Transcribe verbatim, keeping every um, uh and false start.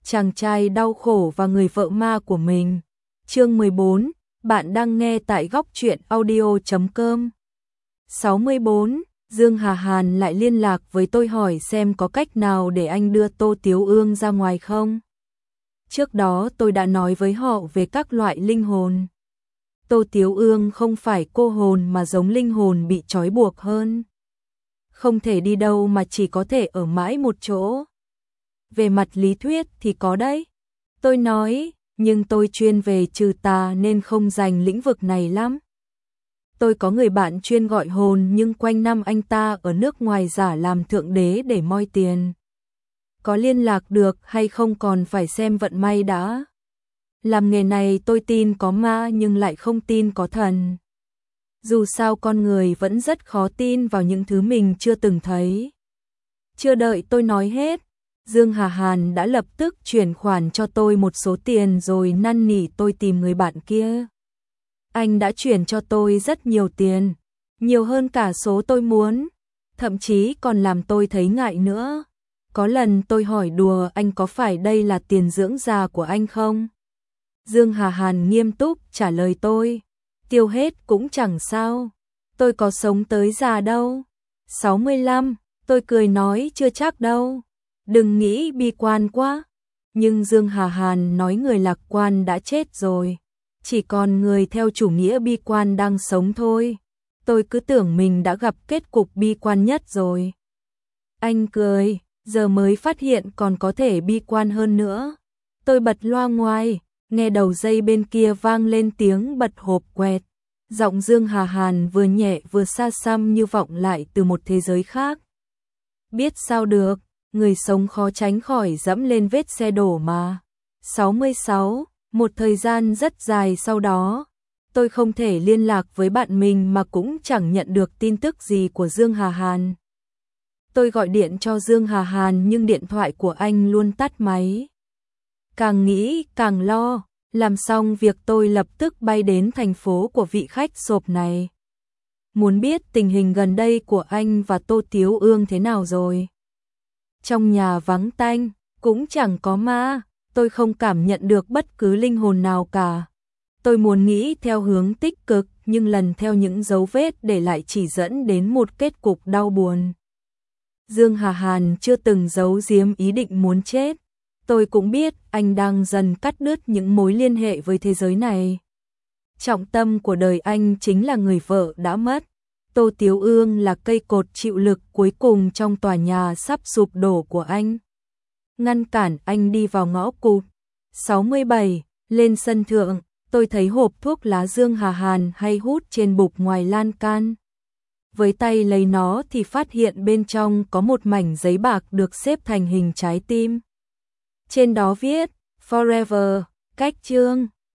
chàng trai đau khổ và người vợ ma của mình. Chương mười bốn, bạn đang nghe tại góc truyện audio chấm com. sáu mươi bốn, Dương Hà Hàn lại liên lạc với tôi hỏi xem có cách nào để anh đưa Tô Tiếu Ương ra ngoài không. Trước đó tôi đã nói với họ về các loại linh hồn. Tô Tiếu Ương không phải cô hồn mà giống linh hồn bị trói buộc hơn. Không thể đi đâu mà chỉ có thể ở mãi một chỗ. Về mặt lý thuyết thì có đấy. Tôi nói, nhưng tôi chuyên về trừ tà nên không dành lĩnh vực này lắm. Tôi có người bạn chuyên gọi hồn nhưng quanh năm anh ta ở nước ngoài giả làm thượng đế để moi tiền. Có liên lạc được hay không còn phải xem vận may đã. Làm nghề này tôi tin có ma nhưng lại không tin có thần. Dù sao con người vẫn rất khó tin vào những thứ mình chưa từng thấy. Chưa đợi tôi nói hết, Dương Hà Hàn đã lập tức chuyển khoản cho tôi một số tiền rồi năn nỉ tôi tìm người bạn kia. Anh đã chuyển cho tôi rất nhiều tiền, nhiều hơn cả số tôi muốn, thậm chí còn làm tôi thấy ngại nữa. Có lần tôi hỏi đùa anh có phải đây là tiền dưỡng già của anh không? Dương Hà Hàn nghiêm túc trả lời tôi, tiêu hết cũng chẳng sao, tôi có sống tới già đâu. sáu mươi lăm, tôi cười nói chưa chắc đâu, đừng nghĩ bi quan quá. Nhưng Dương Hà Hàn nói người lạc quan đã chết rồi, chỉ còn người theo chủ nghĩa bi quan đang sống thôi. Tôi cứ tưởng mình đã gặp kết cục bi quan nhất rồi. Anh cười, giờ mới phát hiện còn có thể bi quan hơn nữa. Tôi bật loa ngoài, nghe đầu dây bên kia vang lên tiếng bật hộp quẹt. Giọng Dương Hà Hàn vừa nhẹ vừa xa xăm như vọng lại từ một thế giới khác. Biết sao được, người sống khó tránh khỏi dẫm lên vết xe đổ mà. sáu mươi sáu, một thời gian rất dài sau đó, tôi không thể liên lạc với bạn mình mà cũng chẳng nhận được tin tức gì của Dương Hà Hàn. Tôi gọi điện cho Dương Hà Hàn nhưng điện thoại của anh luôn tắt máy. Càng nghĩ càng lo, làm xong việc tôi lập tức bay đến thành phố của vị khách sộp này. Muốn biết tình hình gần đây của anh và Tô Tiếu Ương thế nào rồi. Trong nhà vắng tanh, cũng chẳng có ma, tôi không cảm nhận được bất cứ linh hồn nào cả. Tôi muốn nghĩ theo hướng tích cực nhưng lần theo những dấu vết để lại chỉ dẫn đến một kết cục đau buồn. Dương Hà Hàn chưa từng giấu giếm ý định muốn chết. Tôi cũng biết anh đang dần cắt đứt những mối liên hệ với thế giới này. Trọng tâm của đời anh chính là người vợ đã mất. Tô Tiếu Ương là cây cột chịu lực cuối cùng trong tòa nhà sắp sụp đổ của anh. Ngăn cản anh đi vào ngõ cụt. sáu mươi bảy, lên sân thượng, tôi thấy hộp thuốc lá Dương Hà Hàn hay hút trên bục ngoài lan can. Với tay lấy nó thì phát hiện bên trong có một mảnh giấy bạc được xếp thành hình trái tim. Trên đó viết, Forever, cách chương.